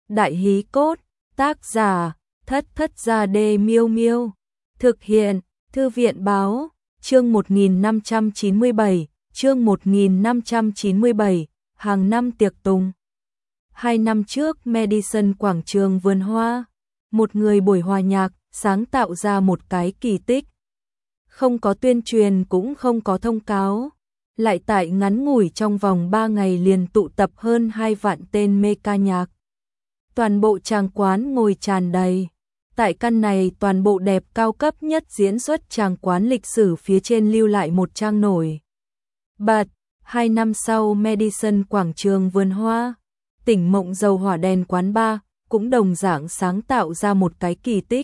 Đại hí cốt, tác giả, Thất Thất Gia Đê Miêu Miêu. Thực hiện, Thư viện báo, chương 1597, chương 1597, hàng năm tiệc tùng. 2 năm trước Madison quảng trường vườn hoa, một người buổi hòa nhạc, sáng tạo ra một cái kỳ tích. Không có tuyên truyền cũng không có thông cáo, lại tại ngắn ngủi trong vòng 3 ngày liền tụ tập hơn 2 vạn tên mê ca nhạc. Toàn bộ tràng quán ngồi tràn đầy. Tại căn này toàn bộ đẹp cao cấp nhất diễn xuất tràng quán lịch sử phía trên lưu lại một trang nổi bật. 2 năm sau Madison quảng trường vườn hoa, tỉnh mộng dầu hỏa đèn quán bar cũng đồng dạng sáng tạo ra một cái kỳ tích.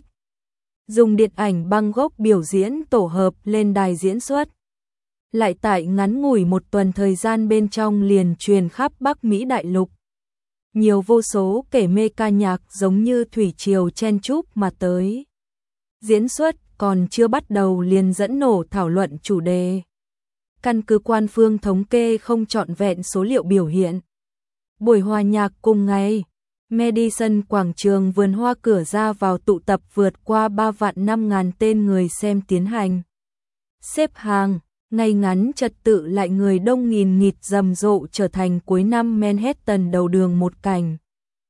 Dùng điện ảnh băng gốc biểu diễn tổ hợp lên đài diễn xuất. Lại tại ngắn ngủi một tuần thời gian bên trong liền truyền khắp Bắc Mỹ đại lục. Nhiều vô số kẻ mê ca nhạc giống như thủy triều chen chúc mà tới. Diễn xuất còn chưa bắt đầu liền dẫn nổ thảo luận chủ đề. Căn cứ quan phương thống kê không trọn vẹn số liệu biểu hiện. Buổi hòa nhạc cùng ngày, Madison quảng trường vườn hoa cửa ra vào tụ tập vượt qua 3 vạn 5 ngàn tên người xem tiến hành. Xếp hàng, ngay ngắn trật tự lại người đông nghìn nghịt rầm rộ trở thành cuối năm Manhattan đầu đường một cảnh.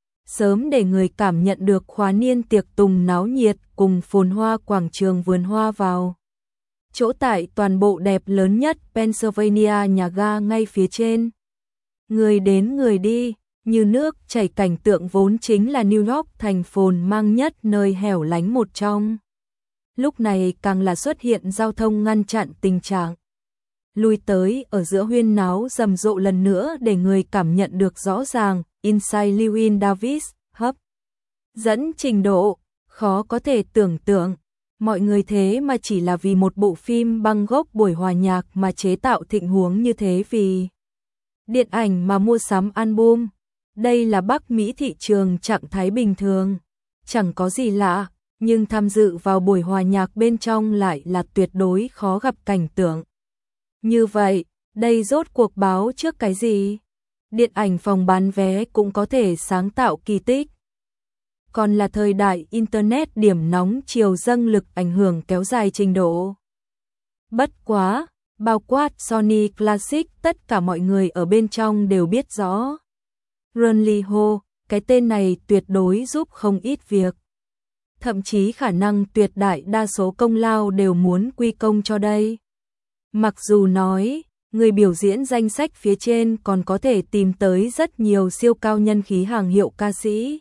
Sớm để người cảm nhận được khóa niên tiệc tùng náo nhiệt cùng phồn hoa quảng trường vườn hoa vào. Chỗ tại toàn bộ đẹp lớn nhất Pennsylvania nhà ga ngay phía trên. Người đến người đi, như nước chảy cảnh tượng vốn chính là New York thành phồn mang nhất nơi hẻo lánh một trong. Lúc này càng là xuất hiện giao thông ngăn chặn tình trạng. Lui tới ở giữa huyên náo rầm rộ lần nữa để người cảm nhận được rõ ràng, Inside Llewyn Davis, hấp dẫn trình độ, khó có thể tưởng tượng. Mọi người thế mà chỉ là vì một bộ phim băng gốc buổi hòa nhạc mà chế tạo thịnh huống như thế vì điện ảnh mà mua sắm album. Đây là Bắc Mỹ thị trường trạng thái bình thường, chẳng có gì lạ, nhưng tham dự vào buổi hòa nhạc bên trong lại là tuyệt đối khó gặp cảnh tượng. Như vậy, đây rốt cuộc báo trước cái gì? Điện ảnh phòng bán vé cũng có thể sáng tạo kỳ tích. Còn là thời đại Internet điểm nóng chiều dâng lực ảnh hưởng kéo dài trình độ. Bất quá, bao quát Sony Classic tất cả mọi người ở bên trong đều biết rõ. Run Lee Ho, cái tên này tuyệt đối giúp không ít việc. Thậm chí khả năng tuyệt đại đa số công lao đều muốn quy công cho đây. Mặc dù nói, người biểu diễn danh sách phía trên còn có thể tìm tới rất nhiều siêu cao nhân khí hàng hiệu ca sĩ.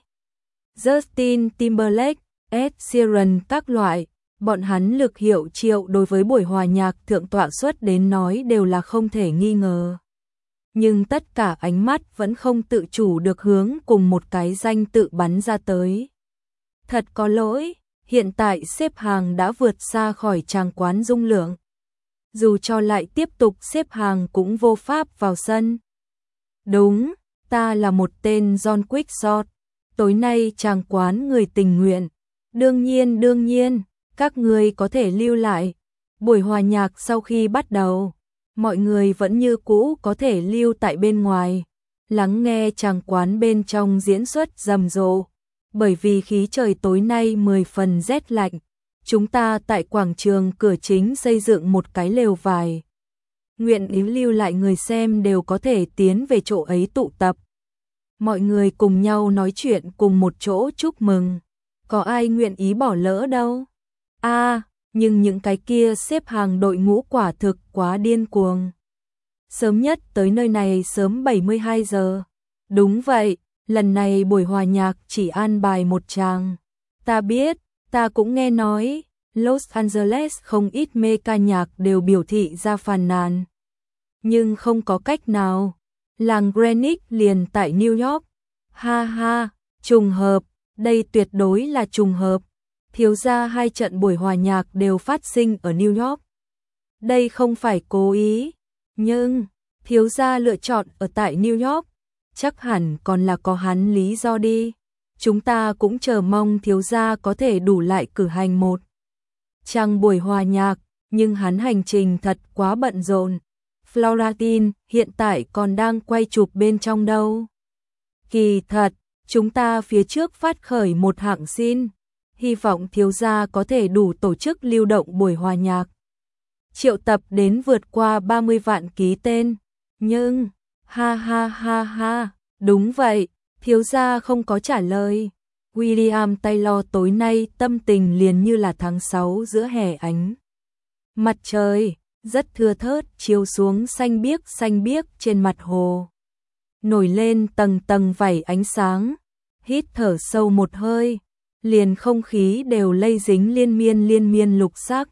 Justin Timberlake, Ed Sheeran các loại, bọn hắn lực hiệu triệu đối với buổi hòa nhạc thượng tọa xuất đến nói đều là không thể nghi ngờ. Nhưng tất cả ánh mắt vẫn không tự chủ được hướng cùng một cái danh tự bắn ra tới. Thật có lỗi, hiện tại xếp hàng đã vượt xa khỏi tràng quán dung lượng. Dù cho lại tiếp tục xếp hàng cũng vô pháp vào sân. Đúng, ta là một tên John Quickshot. Tối nay tràng quán người tình nguyện. Đương nhiên, các người có thể lưu lại. Buổi hòa nhạc sau khi bắt đầu, mọi người vẫn như cũ có thể lưu tại bên ngoài, lắng nghe tràng quán bên trong diễn xuất rầm rộ. Bởi vì khí trời tối nay 10 phần rét lạnh, chúng ta tại quảng trường cửa chính xây dựng một cái lều vải. Nguyện ý lưu lại người xem đều có thể tiến về chỗ ấy tụ tập. Mọi người cùng nhau nói chuyện cùng một chỗ chúc mừng. Có ai nguyện ý bỏ lỡ đâu. Nhưng những cái kia xếp hàng đội ngũ quả thực quá điên cuồng. Sớm nhất tới nơi này sớm 72 giờ. Đúng vậy, lần này buổi hòa nhạc chỉ an bài một tràng. Ta biết, ta cũng nghe nói, Los Angeles không ít mê ca nhạc đều biểu thị ra phàn nàn. Nhưng không có cách nào, làng Greenwich liền tại New York. Ha ha, trùng hợp, đây tuyệt đối là trùng hợp. Thiếu gia 2 trận buổi hòa nhạc đều phát sinh ở New York. Đây không phải cố ý, nhưng thiếu gia lựa chọn ở tại New York, chắc hẳn còn là có hắn lý do đi. Chúng ta cũng chờ mong thiếu gia có thể đủ lại cử hành một tràng buổi hòa nhạc, nhưng hắn hành trình thật quá bận rộn. Florentine hiện tại còn đang quay chụp bên trong đâu. Kỳ thật, chúng ta phía trước phát khởi một hạng xin, hy vọng thiếu gia có thể đủ tổ chức lưu động buổi hòa nhạc. Triệu tập đến vượt qua 30 vạn ký tên, nhưng, ha ha ha ha, đúng vậy, thiếu gia không có trả lời. William Taylor tối nay tâm tình liền như là tháng 6 giữa hè ánh. Mặt trời, rất thưa thớt chiếu xuống xanh biếc trên mặt hồ. Nổi lên tầng tầng vảy ánh sáng, hít thở sâu một hơi, liền không khí đều lây dính liên miên lục sắc.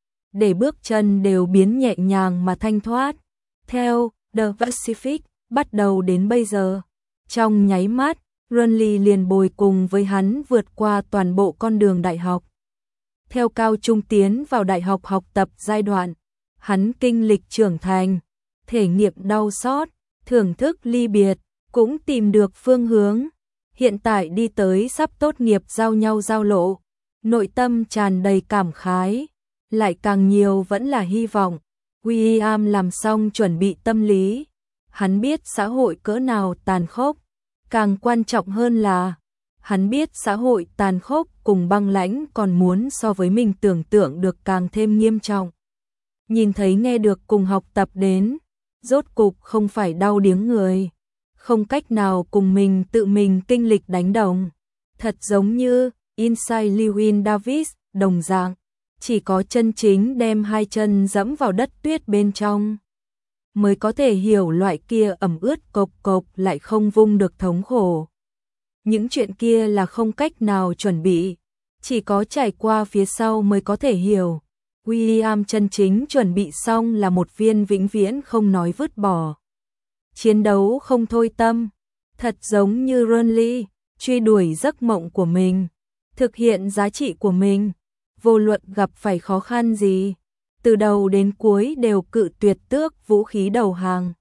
Để bước chân đều biến nhẹ nhàng mà thanh thoát. Theo The Pacific bắt đầu đến bây giờ, trong nháy mắt, Runley liền bồi cùng với hắn vượt qua toàn bộ con đường đại học. Theo cao trung tiến vào đại học học tập giai đoạn, hắn kinh lịch trưởng thành, thể nghiệm đau xót, thưởng thức ly biệt, cũng tìm được phương hướng. Hiện tại đi tới sắp tốt nghiệp giao nhau giao lộ, nội tâm tràn đầy cảm khái, lại càng nhiều vẫn là hy vọng. William làm xong chuẩn bị tâm lý, hắn biết xã hội cỡ nào tàn khốc, càng quan trọng hơn là hắn biết xã hội tàn khốc cùng băng lãnh còn muốn so với mình tưởng tượng được càng thêm nghiêm trọng. Nhìn thấy nghe được cùng học tập đến, rốt cục không phải đau điếng người, không cách nào cùng mình tự mình kinh lịch đánh đồng. Thật giống như Inside Llewyn Davis đồng dạng, chỉ có chân chính đem hai chân dẫm vào đất tuyết bên trong, mới có thể hiểu loại kia ẩm ướt cộc cộc lại không vung được thống khổ. Những chuyện kia là không cách nào chuẩn bị, chỉ có trải qua phía sau mới có thể hiểu. William chân chính chuẩn bị xong là một viên vĩnh viễn không nói vứt bỏ. Chiến đấu không thôi tâm, thật giống như Runley, truy đuổi giấc mộng của mình, thực hiện giá trị của mình, vô luận gặp phải khó khăn gì, từ đầu đến cuối đều cự tuyệt tước vũ khí đầu hàng.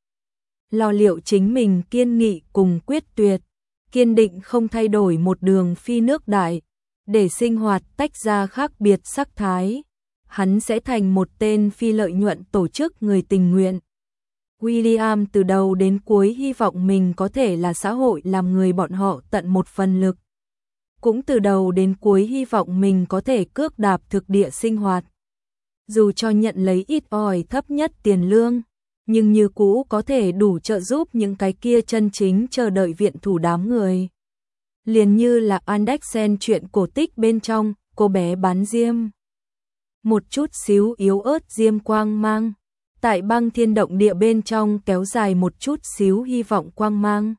Lo liệu chính mình kiên nghị cùng quyết tuyệt, kiên định không thay đổi một đường phi nước đại, để sinh hoạt tách ra khác biệt sắc thái. Hắn sẽ thành một tên phi lợi nhuận tổ chức người tình nguyện. William từ đầu đến cuối hy vọng mình có thể là xã hội làm người bọn họ tận một phần lực. Cũng từ đầu đến cuối hy vọng mình có thể cước đạp thực địa sinh hoạt. Dù cho nhận lấy ít ỏi thấp nhất tiền lương, nhưng như cũ có thể đủ trợ giúp những cái kia chân chính chờ đợi viện thủ đám người. Liền như là Andersen chuyện cổ tích bên trong, cô bé bán diêm. Một chút xíu yếu ớt diêm quang mang, tại băng thiên động địa bên trong kéo dài một chút xíu hy vọng quang mang.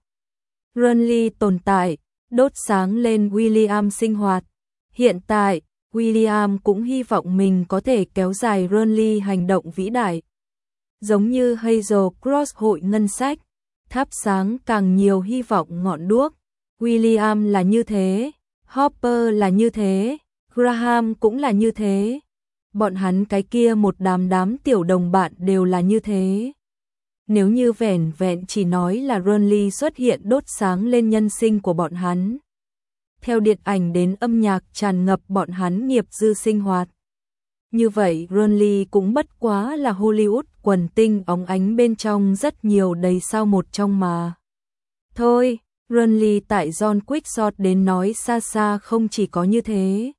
Runley tồn tại, đốt sáng lên William sinh hoạt. Hiện tại, William cũng hy vọng mình có thể kéo dài Runley hành động vĩ đại. Giống như Hazel Cross hội ngân sách, thắp sáng càng nhiều hy vọng ngọn đuốc. William là như thế, Hopper là như thế, Graham cũng là như thế. Bọn hắn cái kia một đám tiểu đồng bạn đều là như thế. Nếu như vẻn vẹn chỉ nói là Runley xuất hiện đốt sáng lên nhân sinh của bọn hắn. Theo điện ảnh đến âm nhạc tràn ngập bọn hắn nghiệp dư sinh hoạt. Như vậy Runley cũng bất quá là Hollywood quần tinh óng ánh bên trong rất nhiều đầy sao một trong mà. Thôi, Runley tại John Quickshot đến nói xa xa không chỉ có như thế.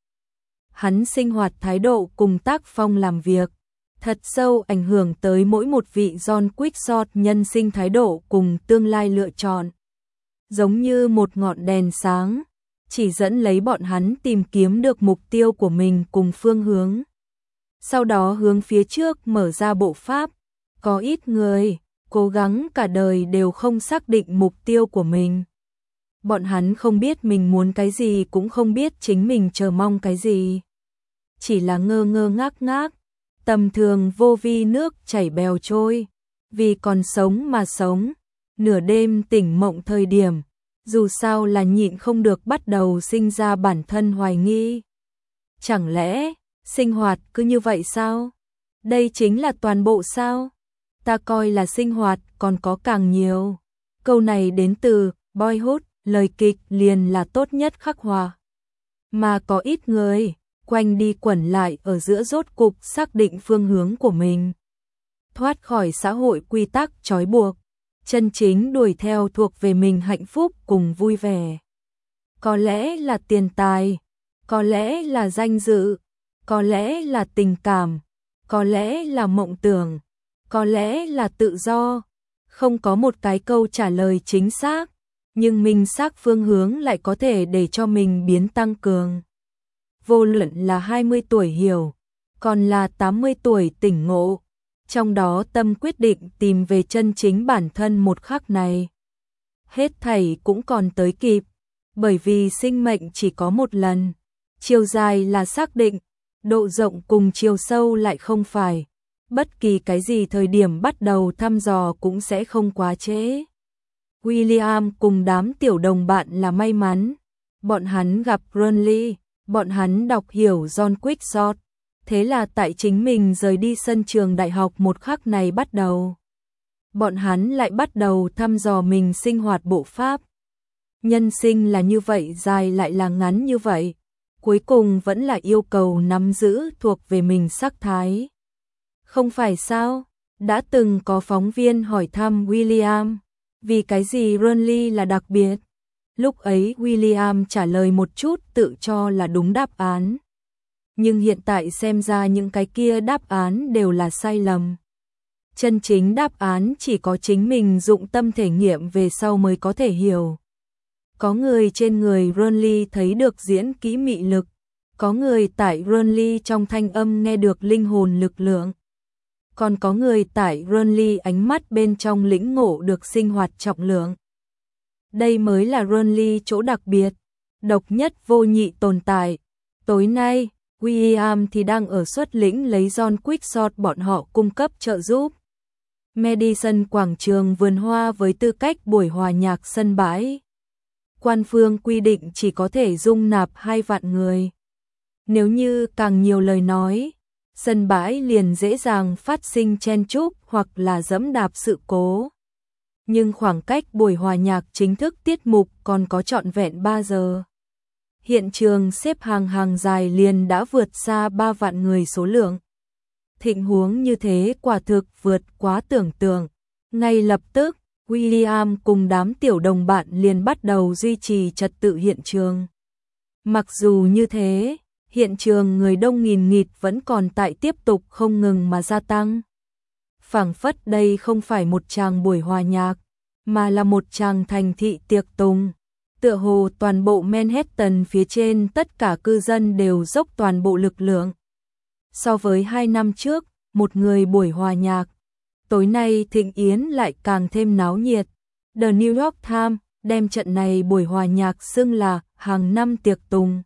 Hắn sinh hoạt thái độ cùng tác phong làm việc, thật sâu ảnh hưởng tới mỗi một vị John Quickshot nhân sinh thái độ cùng tương lai lựa chọn. Giống như một ngọn đèn sáng, chỉ dẫn lấy bọn hắn tìm kiếm được mục tiêu của mình cùng phương hướng. Sau đó hướng phía trước mở ra bộ pháp, có ít người, cố gắng cả đời đều không xác định mục tiêu của mình. Bọn hắn không biết mình muốn cái gì cũng không biết chính mình chờ mong cái gì. Chỉ là ngơ ngơ ngác ngác, tầm thường vô vi nước chảy bèo trôi, vì còn sống mà sống, nửa đêm tỉnh mộng thời điểm, dù sao là nhịn không được bắt đầu sinh ra bản thân hoài nghi. Chẳng lẽ, sinh hoạt cứ như vậy sao? Đây chính là toàn bộ sao? Ta coi là sinh hoạt còn có càng nhiều. Câu này đến từ Boyhood, lời kịch liền là tốt nhất khắc họa. Mà có ít người quanh đi quẩn lại ở giữa rốt cục xác định phương hướng của mình. Thoát khỏi xã hội quy tắc trói buộc, chân chính đuổi theo thuộc về mình hạnh phúc cùng vui vẻ. có lẽ là tiền tài, có lẽ là danh dự, có lẽ là tình cảm, có lẽ là mộng tưởng, có lẽ là tự do. Không có một cái câu trả lời chính xác, nhưng minh xác phương hướng lại có thể để cho mình biến tăng cường. Vô luận là 20 tuổi hiểu, còn là 80 tuổi tỉnh ngộ, trong đó tâm quyết định tìm về chân chính bản thân một khắc này. Hết thảy cũng còn tới kịp, bởi vì sinh mệnh chỉ có một lần, chiều dài là xác định, độ rộng cùng chiều sâu lại không phải. Bất kỳ cái gì thời điểm bắt đầu thăm dò cũng sẽ không quá trễ. William cùng đám tiểu đồng bạn là may mắn. Bọn hắn gặp Burnley, bọn hắn đọc hiểu John Quixote. Thế là tại chính mình rời đi sân trường đại học một khắc này bắt đầu. Bọn hắn lại bắt đầu thăm dò mình sinh hoạt bộ pháp. Nhân sinh là như vậy, dài lại là ngắn như vậy. Cuối cùng vẫn là yêu cầu nắm giữ thuộc về mình sắc thái. Không phải sao? Đã từng có phóng viên hỏi thăm William, vì cái gì Burnley là đặc biệt? Lúc ấy William trả lời một chút tự cho là đúng đáp án. Nhưng hiện tại xem ra những cái kia đáp án đều là sai lầm. Chân chính đáp án chỉ có chính mình dụng tâm thể nghiệm về sau mới có thể hiểu. Có người trên người Burnley thấy được diễn kỹ mị lực, có người tại Burnley trong thanh âm nghe được linh hồn lực lượng. Còn có người tại Burnley ánh mắt bên trong lĩnh ngộ được sinh hoạt trọng lượng. Đây mới là Burnley chỗ đặc biệt, độc nhất vô nhị tồn tại. Tối nay, William thì đang ở xuất lĩnh lấy John Quixote bọn họ cung cấp trợ giúp. Madison quảng trường vườn hoa với tư cách buổi hòa nhạc sân bãi. Quan phương quy định chỉ có thể dung nạp 2 vạn người. Nếu như càng nhiều lời nói, sân bãi liền dễ dàng phát sinh chen chúc hoặc là dẫm đạp sự cố. Nhưng khoảng cách buổi hòa nhạc chính thức tiết mục còn có trọn vẹn 3 giờ. Hiện trường xếp hàng dài liền đã vượt xa 3 vạn người số lượng. Tình huống như thế quả thực vượt quá tưởng tượng. Ngay lập tức, William cùng đám tiểu đồng bạn liền bắt đầu duy trì trật tự hiện trường. Mặc dù như thế, hiện trường người đông nghìn nghịt vẫn còn tại tiếp tục không ngừng mà gia tăng. Phảng phất đây không phải một tràng buổi hòa nhạc, mà là một tràng thành thị tiệc tùng. Tựa hồ toàn bộ Manhattan phía trên tất cả cư dân đều dốc toàn bộ lực lượng. So với 2 năm trước, một người buổi hòa nhạc, tối nay thịnh yến lại càng thêm náo nhiệt. The New York Times đem trận này buổi hòa nhạc xưng là hàng năm tiệc tùng.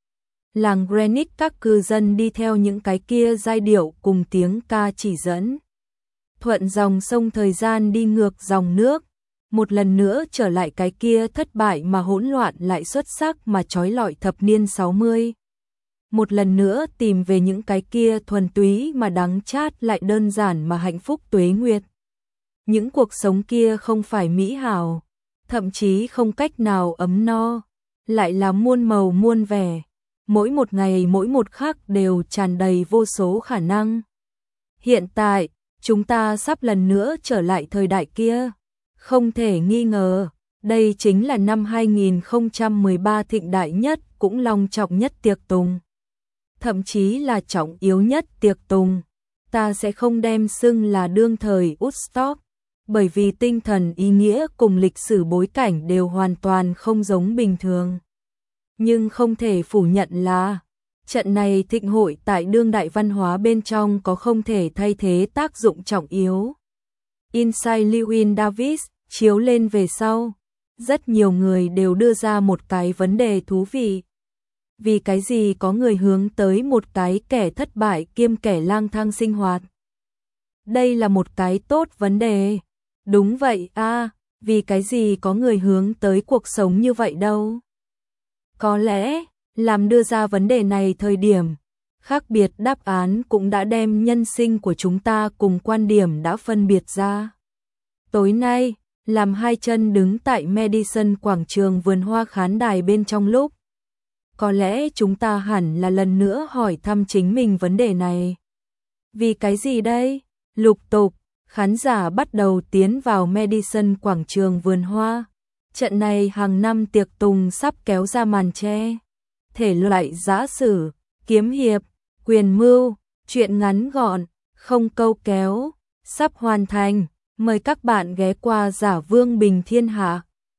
Làng Greenwich các cư dân đi theo những cái kia giai điệu cùng tiếng ca chỉ dẫn. Thuận dòng sông thời gian đi ngược dòng nước, một lần nữa trở lại cái kia thất bại mà hỗn loạn lại xuất sắc mà trói lọi thập niên 60. Một lần nữa tìm về những cái kia thuần túy mà đắng chát lại đơn giản mà hạnh phúc tuế nguyệt. Những cuộc sống kia không phải mỹ hảo, thậm chí không cách nào ấm no, lại là muôn màu muôn vẻ. Mỗi một ngày mỗi một khắc đều tràn đầy vô số khả năng. Hiện tại, chúng ta sắp lần nữa trở lại thời đại kia. Không thể nghi ngờ, đây chính là năm 2013 thịnh đại nhất cũng long trọng nhất tiệc tùng. Thậm chí là trọng yếu nhất tiệc tùng. Ta sẽ không đem xưng là đương thời Woodstock, bởi vì tinh thần ý nghĩa cùng lịch sử bối cảnh đều hoàn toàn không giống bình thường. Nhưng không thể phủ nhận là, trận này thịnh hội tại đương đại văn hóa bên trong có không thể thay thế tác dụng trọng yếu. Inside Llewyn Davis chiếu lên về sau, rất nhiều người đều đưa ra một cái vấn đề thú vị. Vì cái gì có người hướng tới một cái kẻ thất bại kiêm kẻ lang thang sinh hoạt? Đây là một cái tốt vấn đề. Đúng vậy vì cái gì có người hướng tới cuộc sống như vậy đâu? Có lẽ, làm đưa ra vấn đề này thời điểm, khác biệt đáp án cũng đã đem nhân sinh của chúng ta cùng quan điểm đã phân biệt ra. Tối nay, làm hai chân đứng tại Madison quảng trường vườn hoa khán đài bên trong lúc. Có lẽ chúng ta hẳn là lần nữa hỏi thăm chính mình vấn đề này. Vì cái gì đây? Lục tục, khán giả bắt đầu tiến vào Madison quảng trường vườn hoa. Trận này hàng năm tiệc tùng sắp kéo ra màn che. Thể loại giã sử, kiếm hiệp, quyền mưu, truyện ngắn gọn, không câu kéo, sắp hoàn thành. Mời các bạn ghé qua Giả Vương Bình Thiên Hạ.